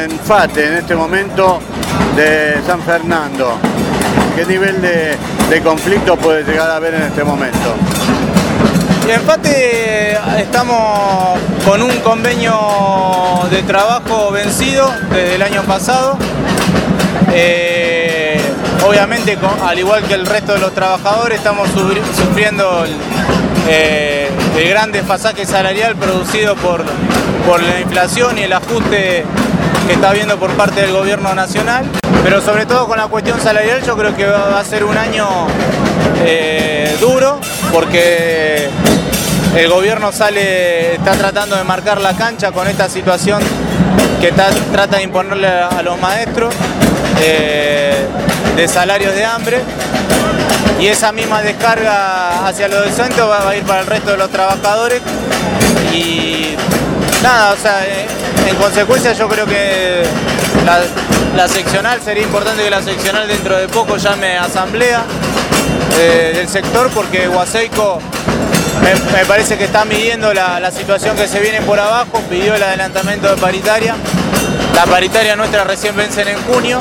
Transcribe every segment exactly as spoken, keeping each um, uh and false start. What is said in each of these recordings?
En FATE, en este momento de San Fernando, ¿qué nivel de, de conflicto puede llegar a haber en este momento? Y en FATE estamos con un convenio de trabajo vencido desde el año pasado. Eh, obviamente, al igual que el resto de los trabajadores, estamos sufriendo el, eh, el gran desfasaje salarial producido por, por la inflación y el ajuste que está habiendo por parte del gobierno nacional. Pero sobre todo con la cuestión salarial, yo creo que va a ser un año eh, duro, porque el gobierno sale, está tratando de marcar la cancha con esta situación que está, trata de imponerle a, a los maestros eh, de salarios de hambre, y esa misma descarga hacia los docentes va, va a ir para el resto de los trabajadores. Y nada, o sea, en, en consecuencia yo creo que la, la seccional, sería importante que la seccional dentro de poco llame a asamblea eh, del sector, porque Guaseico Me, me parece que está midiendo la, la situación que se viene por abajo, pidió el adelantamiento de paritaria. La paritaria nuestra recién vence en junio.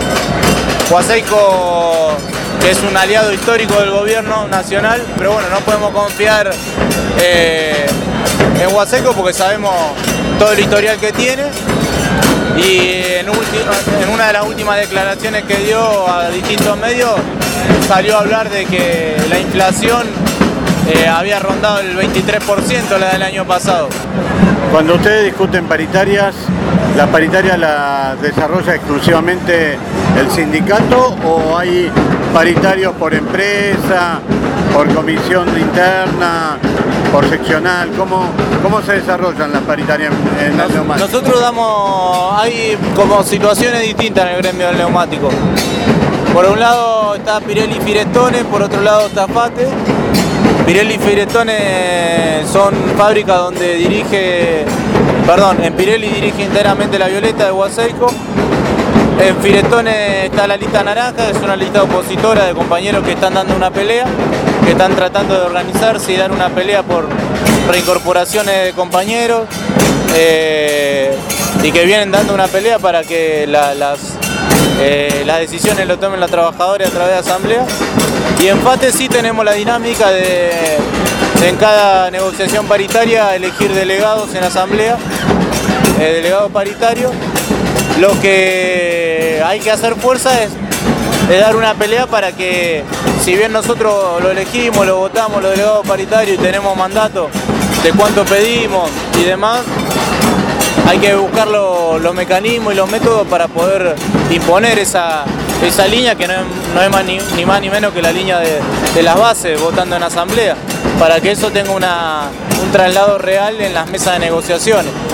Guaseico, que es un aliado histórico del gobierno nacional, pero bueno, no podemos confiar eh, en Guaseico porque sabemos todo el historial que tiene. Y en, en una de las últimas declaraciones que dio a distintos medios, salió a hablar de que la inflación Eh, había rondado el veintitrés por ciento la del año pasado. Cuando ustedes discuten paritarias, ¿la paritaria la desarrolla exclusivamente el sindicato o hay paritarios por empresa, por comisión interna, por seccional? ¿Cómo, cómo se desarrollan las paritarias en el neumático? Nosotros damos, hay como situaciones distintas en el gremio del neumático. Por un lado está Pirelli y Firestone, por otro lado está FATE. Pirelli y Firestone son fábricas donde dirige, perdón, en Pirelli dirige enteramente la Violeta de Guaseico. En Firestone está la lista naranja, que es una lista opositora de compañeros que están dando una pelea, que están tratando de organizarse y dar una pelea por reincorporaciones de compañeros, eh, y que vienen dando una pelea para que la, las, eh, las decisiones lo tomen los trabajadores a través de asamblea. Y en FATE sí tenemos la dinámica de, de en cada negociación paritaria elegir delegados en asamblea, eh, delegados paritarios. Lo que hay que hacer fuerza es, es dar una pelea para que, si bien nosotros lo elegimos, lo votamos, los delegados paritarios, y tenemos mandato de cuánto pedimos y demás, hay que buscar lo, los mecanismos y los métodos para poder imponer esa, esa línea, que no es, no es más ni, ni más ni menos que la línea de, de las bases votando en asamblea, para que eso tenga una, un traslado real en las mesas de negociaciones.